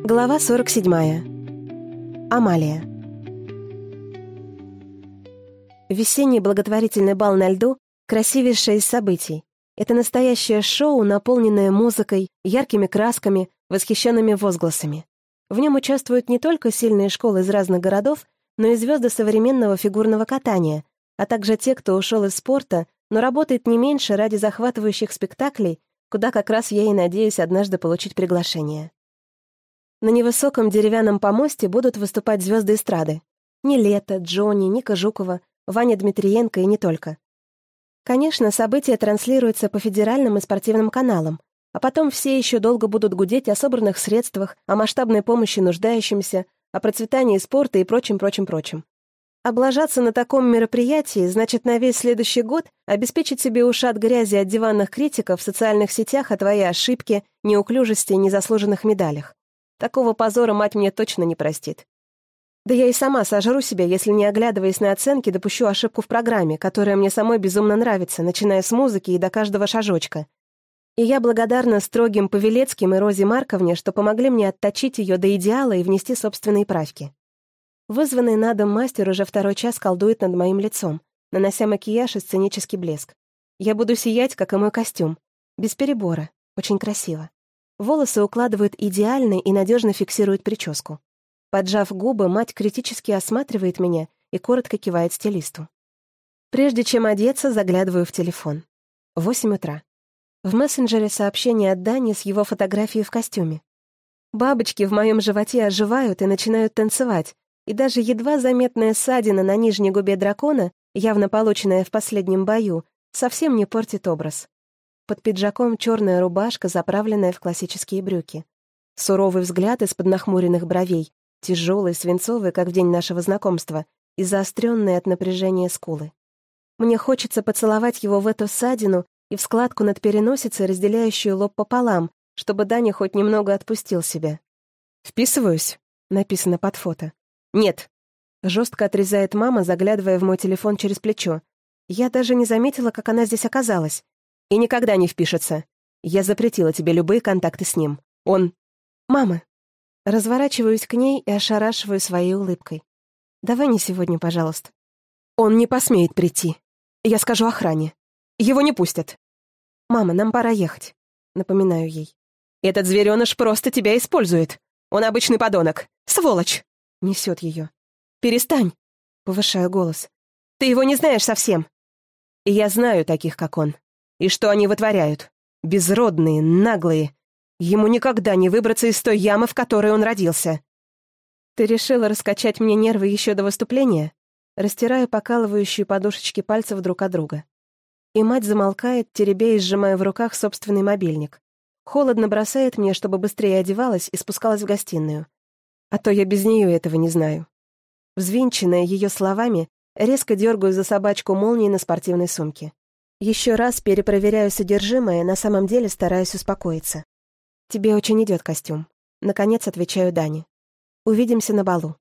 Глава 47. Амалия. Весенний благотворительный бал на льду — красивейшее из событий. Это настоящее шоу, наполненное музыкой, яркими красками, восхищенными возгласами. В нем участвуют не только сильные школы из разных городов, но и звезды современного фигурного катания, а также те, кто ушел из спорта, но работает не меньше ради захватывающих спектаклей, куда как раз я и надеюсь однажды получить приглашение. На невысоком деревянном помосте будут выступать звезды эстрады. Нилетто, Джонни, Ника Жукова, Ваня Дмитриенко и не только. Конечно, событие транслируется по федеральным и спортивным каналам, а потом все еще долго будут гудеть о собранных средствах, о масштабной помощи нуждающимся, о процветании спорта и прочим. Облажаться на таком мероприятии значит на весь следующий год обеспечить себе ушат грязи от диванных критиков в социальных сетях о твоей ошибке, неуклюжести и незаслуженных медалях. Такого позора мать мне точно не простит. Да я и сама сожру себя, если, не оглядываясь на оценки, допущу ошибку в программе, которая мне самой безумно нравится, начиная с музыки и до каждого шажочка. И я благодарна строгим Павелецким и Розе Марковне, что помогли мне отточить ее до идеала и внести собственные правки. Вызванный на дом мастер уже второй час колдует над моим лицом, нанося макияж и сценический блеск. Я буду сиять, как и мой костюм. Без перебора. Очень красиво. Волосы укладывают идеально и надежно фиксируют прическу. Поджав губы, мать критически осматривает меня и коротко кивает стилисту. Прежде чем одеться, заглядываю в телефон. 8 утра. В мессенджере сообщение от Дани с его фотографией в костюме. Бабочки в моем животе оживают и начинают танцевать, и даже едва заметная ссадина на нижней губе дракона, явно полученная в последнем бою, совсем не портит образ. Под пиджаком черная рубашка, заправленная в классические брюки. Суровый взгляд из-под нахмуренных бровей, тяжелый, свинцовый, как в день нашего знакомства, и заостренные от напряжения скулы. Мне хочется поцеловать его в эту ссадину и в складку над переносицей, разделяющую лоб пополам, чтобы Даня хоть немного отпустил себя. «Вписываюсь?» — написано под фото. «Нет», — жестко отрезает мама, заглядывая в мой телефон через плечо. Я даже не заметила, как она здесь оказалась. И никогда не впишется. Я запретила тебе любые контакты с ним. Он... «Мама!» Разворачиваюсь к ней и ошарашиваю своей улыбкой. «Давай не сегодня, пожалуйста». «Он не посмеет прийти. Я скажу охране. Его не пустят». «Мама, нам пора ехать», — напоминаю ей. «Этот звереныш просто тебя использует. Он обычный подонок. Сволочь!» — несет ее. «Перестань!» — повышаю голос. «Ты его не знаешь совсем». «И я знаю таких, как он. И что они вытворяют? Безродные, наглые. Ему никогда не выбраться из той ямы, в которой он родился». «Ты решила раскачать мне нервы еще до выступления?» Растираю покалывающие подушечки пальцев друг от друга. И мать замолкает, теребя и сжимая в руках собственный мобильник. Холодно бросает мне, чтобы быстрее одевалась и спускалась в гостиную. А то я без нее этого не знаю. Взвинченная ее словами, резко дергаю за собачку молнии на спортивной сумке. Еще раз перепроверяю содержимое, на самом деле стараюсь успокоиться. «Тебе очень идет костюм», — наконец отвечаю Дане. «Увидимся на балу».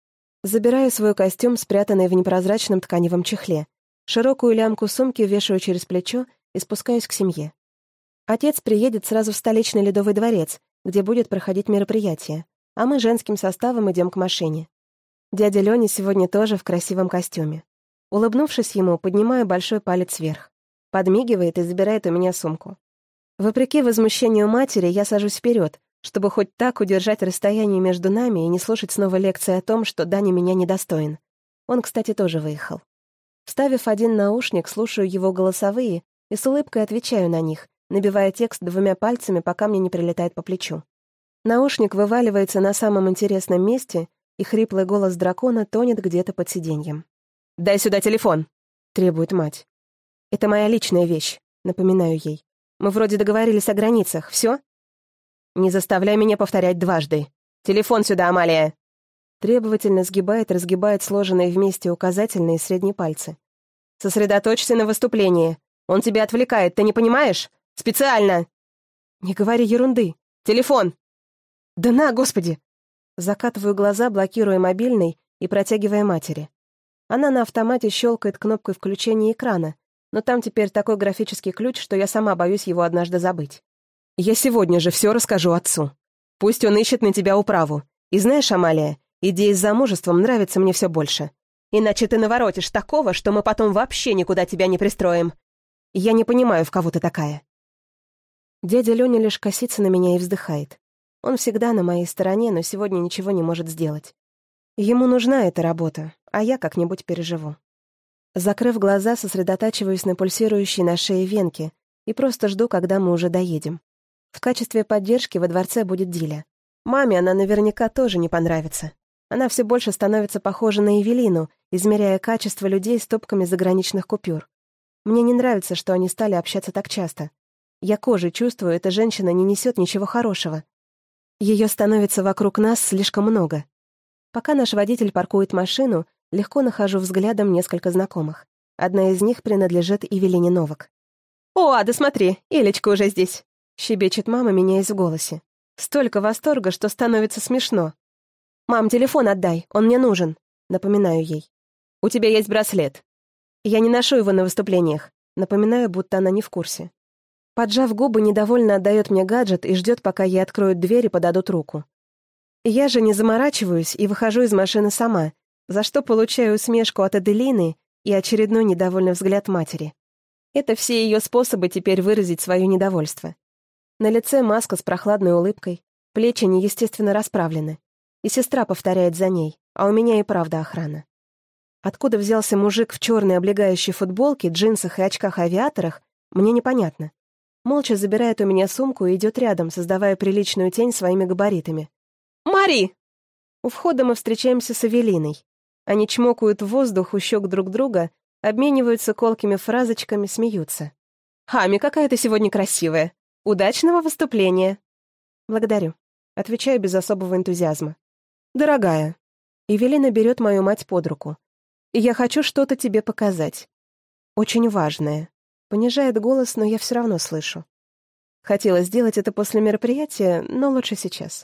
Забираю свой костюм, спрятанный в непрозрачном тканевом чехле. Широкую лямку сумки вешаю через плечо и спускаюсь к семье. Отец приедет сразу в столичный Ледовый дворец, где будет проходить мероприятие, а мы женским составом идем к машине. Дядя Леня сегодня тоже в красивом костюме. Улыбнувшись ему, поднимаю большой палец вверх. Подмигивает и забирает у меня сумку. Вопреки возмущению матери, я сажусь вперед, чтобы хоть так удержать расстояние между нами и не слушать снова лекции о том, что Даня меня недостоин. Он, кстати, тоже выехал. Вставив один наушник, слушаю его голосовые и с улыбкой отвечаю на них, набивая текст 2 пальцами, пока мне не прилетает по плечу. Наушник вываливается на самом интересном месте, и хриплый голос дракона тонет где-то под сиденьем. «Дай сюда телефон!» — требует мать. «Это моя личная вещь», — напоминаю ей. «Мы вроде договорились о границах. Все?» «Не заставляй меня повторять дважды. Телефон сюда, Амалия!» Требовательно сгибает и разгибает сложенные вместе указательные и средние пальцы. «Сосредоточься на выступлении. Он тебя отвлекает, ты не понимаешь? Специально!» «Не говори ерунды. Телефон!» «Да на, господи!» Закатываю глаза, блокируя мобильный и протягивая матери. Она на автомате щелкает кнопкой включения экрана, но там теперь такой графический ключ, что я сама боюсь его однажды забыть. «Я сегодня же все расскажу отцу». Пусть он ищет на тебя управу. И знаешь, Амалия, идея с замужеством нравится мне все больше. Иначе ты наворотишь такого, что мы потом вообще никуда тебя не пристроим. Я не понимаю, в кого ты такая». Дядя Леня лишь косится на меня и вздыхает. Он всегда на моей стороне, но сегодня ничего не может сделать. Ему нужна эта работа, а я как-нибудь переживу. Закрыв глаза, сосредотачиваюсь на пульсирующей на шее венке и просто жду, когда мы уже доедем. В качестве поддержки во дворце будет Диля. Маме она наверняка тоже не понравится. Она все больше становится похожа на Эвелину, измеряя качество людей стопками заграничных купюр. Мне не нравится, что они стали общаться так часто. Я кожей чувствую, эта женщина не несет ничего хорошего. Ее становится вокруг нас слишком много. Пока наш водитель паркует машину, легко нахожу взглядом несколько знакомых. Одна из них принадлежит Эвелине Новак. «О, Ада, смотри, Элечка уже здесь!» — щебечет мама, меняясь в голосе. Столько восторга, что становится смешно. «Мам, телефон отдай, он мне нужен», — напоминаю ей. «У тебя есть браслет». «Я не ношу его на выступлениях», — напоминаю, будто она не в курсе. Поджав губы, недовольно отдает мне гаджет и ждет, пока ей откроют дверь и подадут руку. Я же не заморачиваюсь и выхожу из машины сама, за что получаю усмешку от Аделины и очередной недовольный взгляд матери. Это все ее способы теперь выразить свое недовольство. На лице маска с прохладной улыбкой, плечи неестественно расправлены. И сестра повторяет за ней, а у меня и правда охрана. Откуда взялся мужик в черной облегающей футболке, джинсах и очках-авиаторах, мне непонятно. Молча забирает у меня сумку и идет рядом, создавая приличную тень своими габаритами. «Мари!» У входа мы встречаемся с Эвелиной. Они чмокают в воздух у щек друг друга, обмениваются колкими фразочками, смеются. «Хами, какая ты сегодня красивая! Удачного выступления!» «Благодарю», — отвечаю без особого энтузиазма. «Дорогая!» Эвелина берет мою мать под руку. «Я хочу что-то тебе показать. Очень важное». Понижает голос, но я все равно слышу. Хотела сделать это после мероприятия, но лучше сейчас.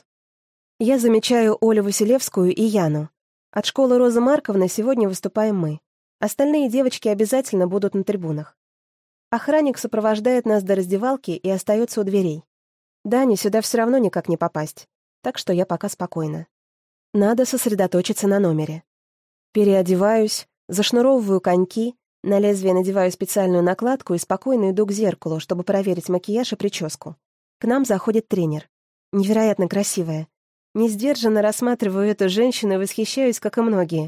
Я замечаю Олю Василевскую и Яну. От школы Розы Марковны сегодня выступаем мы. Остальные девочки обязательно будут на трибунах. Охранник сопровождает нас до раздевалки и остается у дверей. Дане сюда все равно никак не попасть, так что я пока спокойна. Надо сосредоточиться на номере. Переодеваюсь, зашнуровываю коньки, на лезвие надеваю специальную накладку и спокойно иду к зеркалу, чтобы проверить макияж и прическу. К нам заходит тренер. Невероятно красивая. Несдержанно рассматриваю эту женщину и восхищаюсь, как и многие.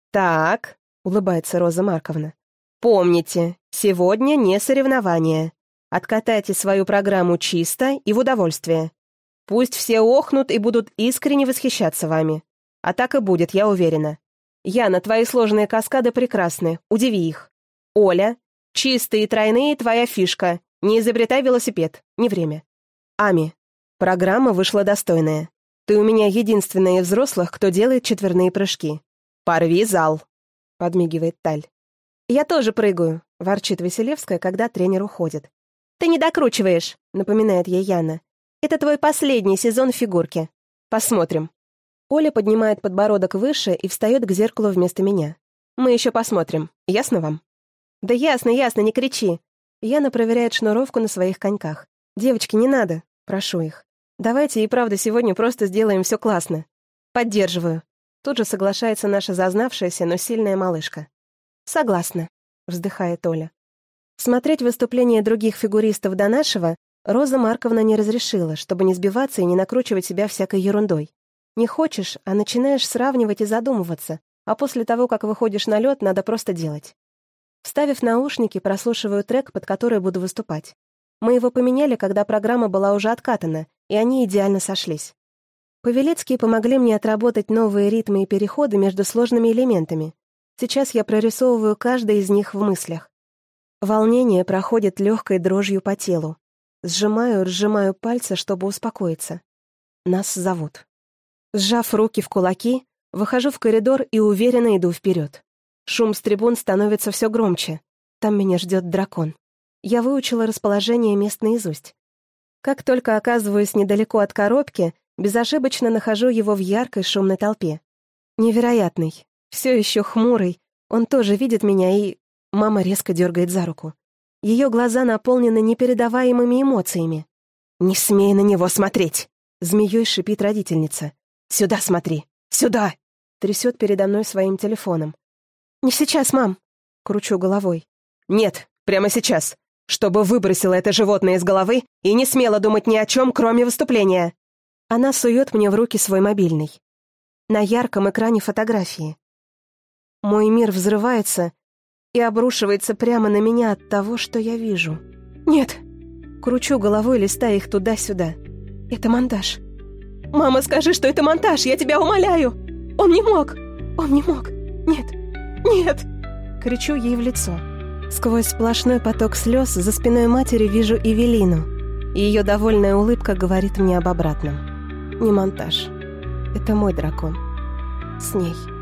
«Так», — улыбается Роза Марковна, — «помните, сегодня не соревнование. Откатайте свою программу чисто и в удовольствие. Пусть все охнут и будут искренне восхищаться вами. А так и будет, я уверена. Яна, твои сложные каскады прекрасны, удиви их. Оля, чистые и тройные — твоя фишка. Не изобретай велосипед, не время. Ами, программа вышла достойная. Ты у меня единственная из взрослых, кто делает четверные прыжки. Порви зал», — подмигивает Таль. «Я тоже прыгаю», — ворчит Василевская, когда тренер уходит. «Ты не докручиваешь», — напоминает ей Яна. «Это твой последний сезон фигурки. Посмотрим». Оля поднимает подбородок выше и встает к зеркалу вместо меня. «Мы еще посмотрим. Ясно вам?» «Да ясно, ясно, не кричи». Яна проверяет шнуровку на своих коньках. «Девочки, не надо», — прошу их. «Давайте и правда сегодня просто сделаем все классно». «Поддерживаю». Тут же соглашается наша зазнавшаяся, но сильная малышка. «Согласна», — вздыхает Оля. Смотреть выступления других фигуристов до нашего Роза Марковна не разрешила, чтобы не сбиваться и не накручивать себя всякой ерундой. Не хочешь, а начинаешь сравнивать и задумываться, а после того, как выходишь на лед, надо просто делать. Вставив наушники, прослушиваю трек, под который буду выступать. Мы его поменяли, когда программа была уже откатана, и они идеально сошлись. Павелецкие помогли мне отработать новые ритмы и переходы между сложными элементами. Сейчас я прорисовываю каждый из них в мыслях. Волнение проходит легкой дрожью по телу. Сжимаю пальцы, чтобы успокоиться. Нас зовут. Сжав руки в кулаки, выхожу в коридор и уверенно иду вперед. Шум с трибун становится все громче. Там меня ждет дракон. Я выучила расположение мест наизусть. Как только оказываюсь недалеко от коробки, безошибочно нахожу его в яркой шумной толпе. Невероятный, все еще хмурый, он тоже видит меня и... Мама резко дергает за руку. Ее глаза наполнены непередаваемыми эмоциями. «Не смей на него смотреть!» Змеей шипит родительница. «Сюда смотри! Сюда!» Трясет передо мной своим телефоном. «Не сейчас, мам!» Кручу головой. «Нет, прямо сейчас! Чтобы выбросила это животное из головы и не смела думать ни о чем, кроме выступления!» Она сует мне в руки свой мобильный. На ярком экране фотографии. Мой мир взрывается и обрушивается прямо на меня от того, что я вижу. «Нет!» Кручу головой, листая их туда-сюда. «Это монтаж!» «Мама, скажи, что это монтаж, я тебя умоляю! Он не мог! Он не мог! Нет! Нет!» Кричу ей в лицо. Сквозь сплошной поток слез за спиной матери вижу Эвелину. Ее довольная улыбка говорит мне об обратном. Не монтаж. Это мой дракон. С ней.